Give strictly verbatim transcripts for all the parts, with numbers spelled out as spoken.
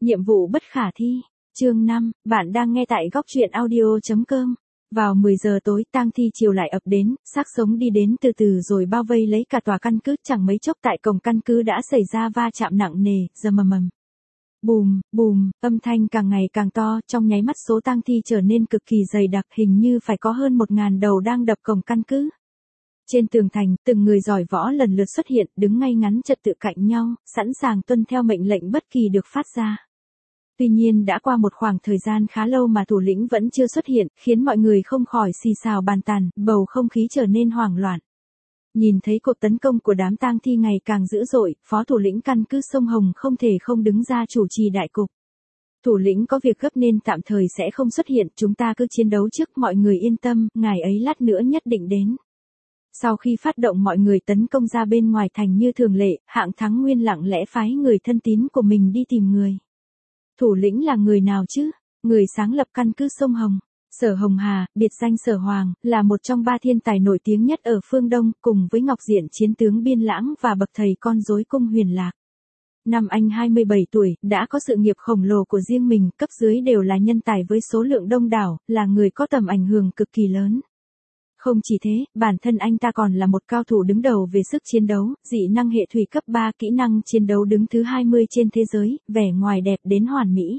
Nhiệm vụ bất khả thi. Chương năm, bạn đang nghe tại góc truyện audio chấm com. Vào mười giờ tối, tang thi chiều lại ập đến, xác sống đi đến từ từ rồi bao vây lấy cả tòa căn cứ, chẳng mấy chốc tại cổng căn cứ đã xảy ra va chạm nặng nề, rầm ầm ầm. Bùm, bùm, âm thanh càng ngày càng to, trong nháy mắt số tang thi trở nên cực kỳ dày đặc, hình như phải có hơn một ngàn đầu đang đập cổng căn cứ. Trên tường thành, từng người giỏi võ lần lượt xuất hiện, đứng ngay ngắn trật tự cạnh nhau, sẵn sàng tuân theo mệnh lệnh bất kỳ được phát ra. Tuy nhiên đã qua một khoảng thời gian khá lâu mà thủ lĩnh vẫn chưa xuất hiện, khiến mọi người không khỏi xì xào bàn tán, bầu không khí trở nên hoảng loạn. Nhìn thấy cuộc tấn công của đám tang thi ngày càng dữ dội, phó thủ lĩnh căn cứ sông Hồng không thể không đứng ra chủ trì đại cục. Thủ lĩnh có việc gấp nên tạm thời sẽ không xuất hiện, chúng ta cứ chiến đấu trước, mọi người yên tâm, ngài ấy lát nữa nhất định đến. Sau khi phát động mọi người tấn công ra bên ngoài thành như thường lệ, Hạng Thắng Nguyên lặng lẽ phái người thân tín của mình đi tìm người. Thủ lĩnh là người nào chứ? Người sáng lập căn cứ sông Hồng. Sở Hồng Hà, biệt danh Sở Hoàng, là một trong ba thiên tài nổi tiếng nhất ở phương Đông, cùng với Ngọc Diện chiến tướng Biên Lãng và bậc thầy con rối Cung Huyền Lạc. Năm anh hai mươi bảy tuổi, đã có sự nghiệp khổng lồ của riêng mình, cấp dưới đều là nhân tài với số lượng đông đảo, là người có tầm ảnh hưởng cực kỳ lớn. Không chỉ thế, bản thân anh ta còn là một cao thủ đứng đầu về sức chiến đấu, dị năng hệ thủy cấp ba, kỹ năng chiến đấu đứng thứ hai mươi trên thế giới, vẻ ngoài đẹp đến hoàn mỹ.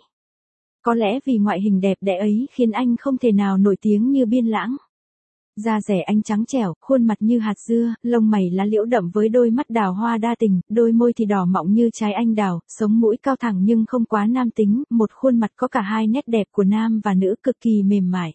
Có lẽ vì ngoại hình đẹp đẽ ấy khiến anh không thể nào nổi tiếng như Biên Lãng. Da rẻ anh trắng trẻo, khuôn mặt như hạt dưa, lông mày lá liễu đậm với đôi mắt đào hoa đa tình, đôi môi thì đỏ mọng như trái anh đào, sống mũi cao thẳng nhưng không quá nam tính, một khuôn mặt có cả hai nét đẹp của nam và nữ cực kỳ mềm mại.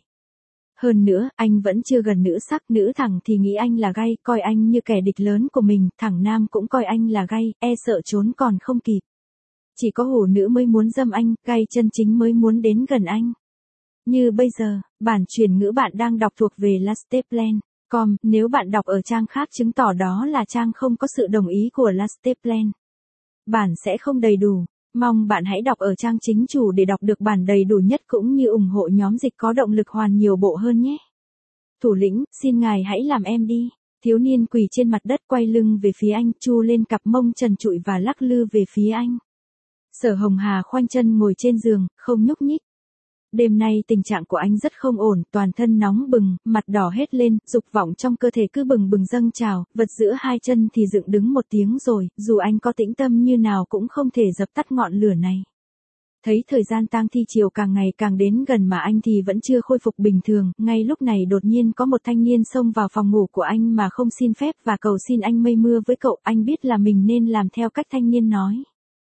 Hơn nữa, anh vẫn chưa gần nữ sắc, nữ thẳng thì nghĩ anh là gay, coi anh như kẻ địch lớn của mình, thẳng nam cũng coi anh là gay, e sợ trốn còn không kịp. Chỉ có hổ nữ mới muốn dâm anh, gay chân chính mới muốn đến gần anh. Như bây giờ, bản truyền ngữ bạn đang đọc thuộc về lasteplan chấm com, nếu bạn đọc ở trang khác chứng tỏ đó là trang không có sự đồng ý của Lasteplan. Bản sẽ không đầy đủ. Mong bạn hãy đọc ở trang chính chủ để đọc được bản đầy đủ nhất cũng như ủng hộ nhóm dịch có động lực hoàn nhiều bộ hơn nhé. Thủ lĩnh, xin ngài hãy làm em đi. Thiếu niên quỳ trên mặt đất quay lưng về phía anh, chu lên cặp mông trần trụi và lắc lư về phía anh. Sở Hồng Hà khoanh chân ngồi trên giường, không nhúc nhích. Đêm nay tình trạng của anh rất không ổn, toàn thân nóng bừng, mặt đỏ hết lên, dục vọng trong cơ thể cứ bừng bừng dâng trào, vật giữa hai chân thì dựng đứng một tiếng rồi, dù anh có tĩnh tâm như nào cũng không thể dập tắt ngọn lửa này. Thấy thời gian tang thi chiều càng ngày càng đến gần mà anh thì vẫn chưa khôi phục bình thường, ngay lúc này đột nhiên có một thanh niên xông vào phòng ngủ của anh mà không xin phép và cầu xin anh mây mưa với cậu, anh biết là mình nên làm theo cách thanh niên nói.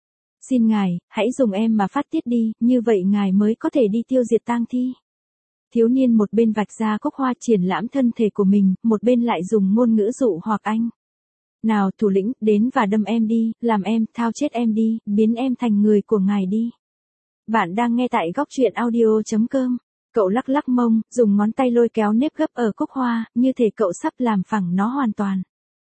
Xin ngài, hãy dùng em mà phát tiết đi, như vậy ngài mới có thể đi tiêu diệt tang thi. Thiếu niên một bên vạch ra cúc hoa triển lãm thân thể của mình, một bên lại dùng ngôn ngữ dụ hoặc anh. Nào thủ lĩnh, đến và đâm em đi, làm em, thao chết em đi, biến em thành người của ngài đi. Bạn đang nghe tại góc truyện audio chấm com. Cậu lắc lắc mông, dùng ngón tay lôi kéo nếp gấp ở cúc hoa, như thể cậu sắp làm phẳng nó hoàn toàn.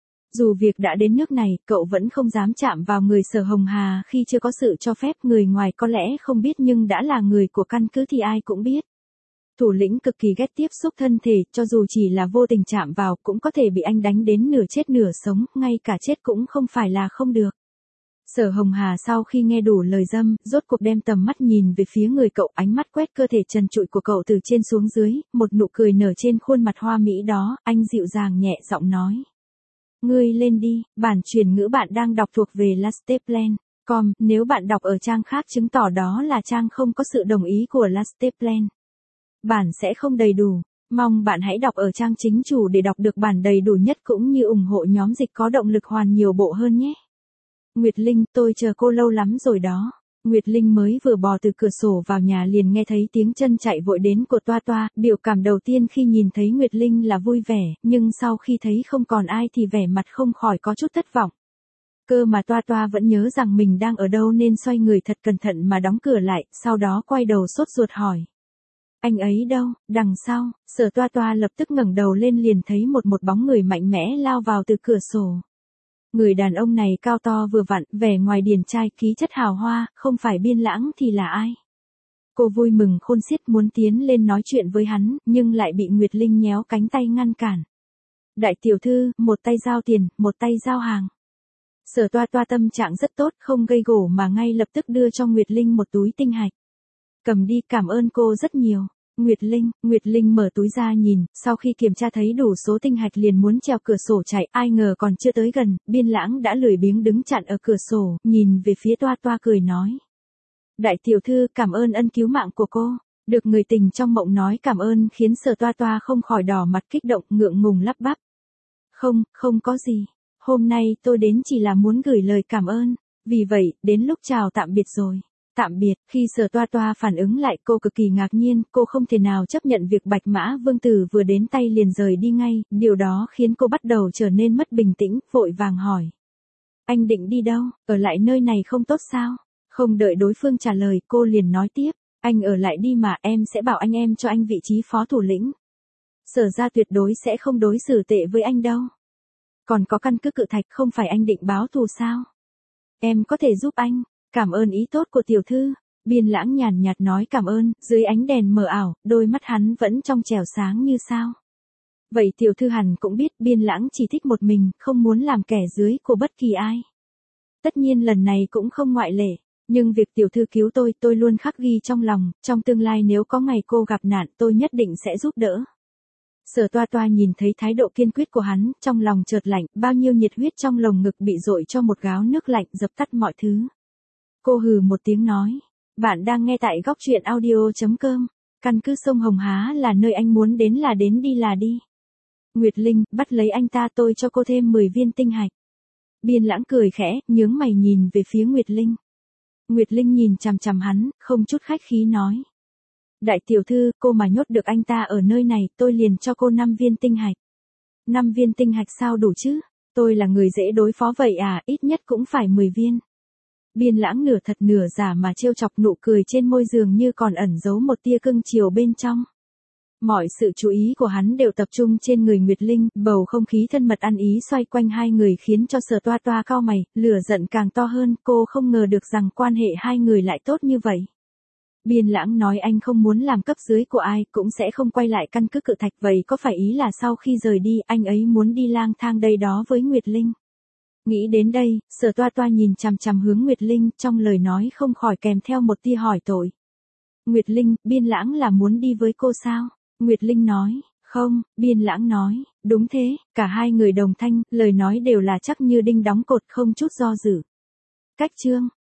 Dù việc đã đến nước này, cậu vẫn không dám chạm vào người Sở Hồng Hà khi chưa có sự cho phép, người ngoài có lẽ không biết nhưng đã là người của căn cứ thì ai cũng biết. Thủ lĩnh cực kỳ ghét tiếp xúc thân thể, cho dù chỉ là vô tình chạm vào cũng có thể bị anh đánh đến nửa chết nửa sống, ngay cả chết cũng không phải là không được. Sở Hồng Hà sau khi nghe đủ lời dâm, rốt cuộc đem tầm mắt nhìn về phía người cậu, ánh mắt quét cơ thể trần trụi của cậu từ trên xuống dưới, một nụ cười nở trên khuôn mặt hoa mỹ đó, anh dịu dàng nhẹ giọng nói. Ngươi lên đi, bản truyền ngữ bạn đang đọc thuộc về Lasteplan chấm com, nếu bạn đọc ở trang khác chứng tỏ đó là trang không có sự đồng ý của Lasteplan. Bản sẽ không đầy đủ, mong bạn hãy đọc ở trang chính chủ để đọc được bản đầy đủ nhất cũng như ủng hộ nhóm dịch có động lực hoàn nhiều bộ hơn nhé. Nguyệt Linh, tôi chờ cô lâu lắm rồi đó. Nguyệt Linh mới vừa bò từ cửa sổ vào nhà liền nghe thấy tiếng chân chạy vội đến của Toa Toa, biểu cảm đầu tiên khi nhìn thấy Nguyệt Linh là vui vẻ, nhưng sau khi thấy không còn ai thì vẻ mặt không khỏi có chút thất vọng. Cơ mà Toa Toa vẫn nhớ rằng mình đang ở đâu nên xoay người thật cẩn thận mà đóng cửa lại, sau đó quay đầu sốt ruột hỏi. Anh ấy đâu? Đằng sau, Sở Toa Toa lập tức ngẩng đầu lên liền thấy một một bóng người mạnh mẽ lao vào từ cửa sổ. Người đàn ông này cao to vừa vặn, vẻ ngoài điển trai, khí chất hào hoa, không phải Biên Lãng thì là ai? Cô vui mừng khôn xiết muốn tiến lên nói chuyện với hắn, nhưng lại bị Nguyệt Linh nhéo cánh tay ngăn cản. Đại tiểu thư, một tay giao tiền, một tay giao hàng. Sở Toa Toa tâm trạng rất tốt, không gây gổ mà ngay lập tức đưa cho Nguyệt Linh một túi tinh hạch. Cầm đi, cảm ơn cô rất nhiều. Nguyệt Linh, Nguyệt Linh mở túi ra nhìn, sau khi kiểm tra thấy đủ số tinh hạch liền muốn trèo cửa sổ chạy, ai ngờ còn chưa tới gần, Biên Lãng đã lười biếng đứng chặn ở cửa sổ, nhìn về phía Toa Toa cười nói. Đại tiểu thư, cảm ơn ân cứu mạng của cô. Được người tình trong mộng nói cảm ơn khiến Sở Toa Toa không khỏi đỏ mặt kích động, ngượng ngùng lắp bắp. Không, không có gì. Hôm nay tôi đến chỉ là muốn gửi lời cảm ơn. Vì vậy, đến lúc chào tạm biệt rồi. Tạm biệt, khi Sở Toa Toa phản ứng lại cô cực kỳ ngạc nhiên, cô không thể nào chấp nhận việc Bạch Mã Vương Tử vừa đến tay liền rời đi ngay, điều đó khiến cô bắt đầu trở nên mất bình tĩnh, vội vàng hỏi. Anh định đi đâu, ở lại nơi này không tốt sao? Không đợi đối phương trả lời, cô liền nói tiếp, anh ở lại đi mà, em sẽ bảo anh em cho anh vị trí phó thủ lĩnh. Sở ra tuyệt đối sẽ không đối xử tệ với anh đâu. Còn có căn cứ Cự Thạch, không phải anh định báo thù sao? Em có thể giúp anh. Cảm ơn ý tốt của tiểu thư. Biên Lãng nhàn nhạt nói cảm ơn, dưới ánh đèn mờ ảo, đôi mắt hắn vẫn trong trẻo sáng như sao. Vậy tiểu thư hẳn cũng biết Biên Lãng chỉ thích một mình, không muốn làm kẻ dưới của bất kỳ ai. Tất nhiên lần này cũng không ngoại lệ, nhưng việc tiểu thư cứu tôi, tôi luôn khắc ghi trong lòng, trong tương lai nếu có ngày cô gặp nạn tôi nhất định sẽ giúp đỡ. Sở Toa Toa nhìn thấy thái độ kiên quyết của hắn, trong lòng chợt lạnh, bao nhiêu nhiệt huyết trong lồng ngực bị dội cho một gáo nước lạnh dập tắt mọi thứ. Cô hừ một tiếng nói, bạn đang nghe tại góc truyện audio.com, căn cứ sông Hồng Há là nơi anh muốn đến là đến đi là đi. Nguyệt Linh, bắt lấy anh ta, tôi cho cô thêm mười viên tinh hạch. Biên Lãng cười khẽ, nhướng mày nhìn về phía Nguyệt Linh. Nguyệt Linh nhìn chằm chằm hắn, không chút khách khí nói. Đại tiểu thư, cô mà nhốt được anh ta ở nơi này, tôi liền cho cô năm viên tinh hạch. năm viên tinh hạch sao đủ chứ? Tôi là người dễ đối phó vậy à, ít nhất cũng phải mười viên. Biên Lãng nửa thật nửa giả mà trêu chọc, nụ cười trên môi dường như còn ẩn giấu một tia cưng chiều bên trong. Mọi sự chú ý của hắn đều tập trung trên người Nguyệt Linh, bầu không khí thân mật ăn ý xoay quanh hai người khiến cho Sở Toa Toa cau mày, lửa giận càng to hơn, cô không ngờ được rằng quan hệ hai người lại tốt như vậy. Biên Lãng nói anh không muốn làm cấp dưới của ai, cũng sẽ không quay lại căn cứ Cự Thạch, vậy có phải ý là sau khi rời đi, anh ấy muốn đi lang thang đây đó với Nguyệt Linh? Nghĩ đến đây, Sở Toa Toa nhìn chằm chằm hướng Nguyệt Linh, trong lời nói không khỏi kèm theo một tia hỏi tội. Nguyệt Linh, Biên Lãng là muốn đi với cô sao? Nguyệt Linh nói, không. Biên Lãng nói, đúng thế, cả hai người đồng thanh, lời nói đều là chắc như đinh đóng cột, không chút do dự. Cách chương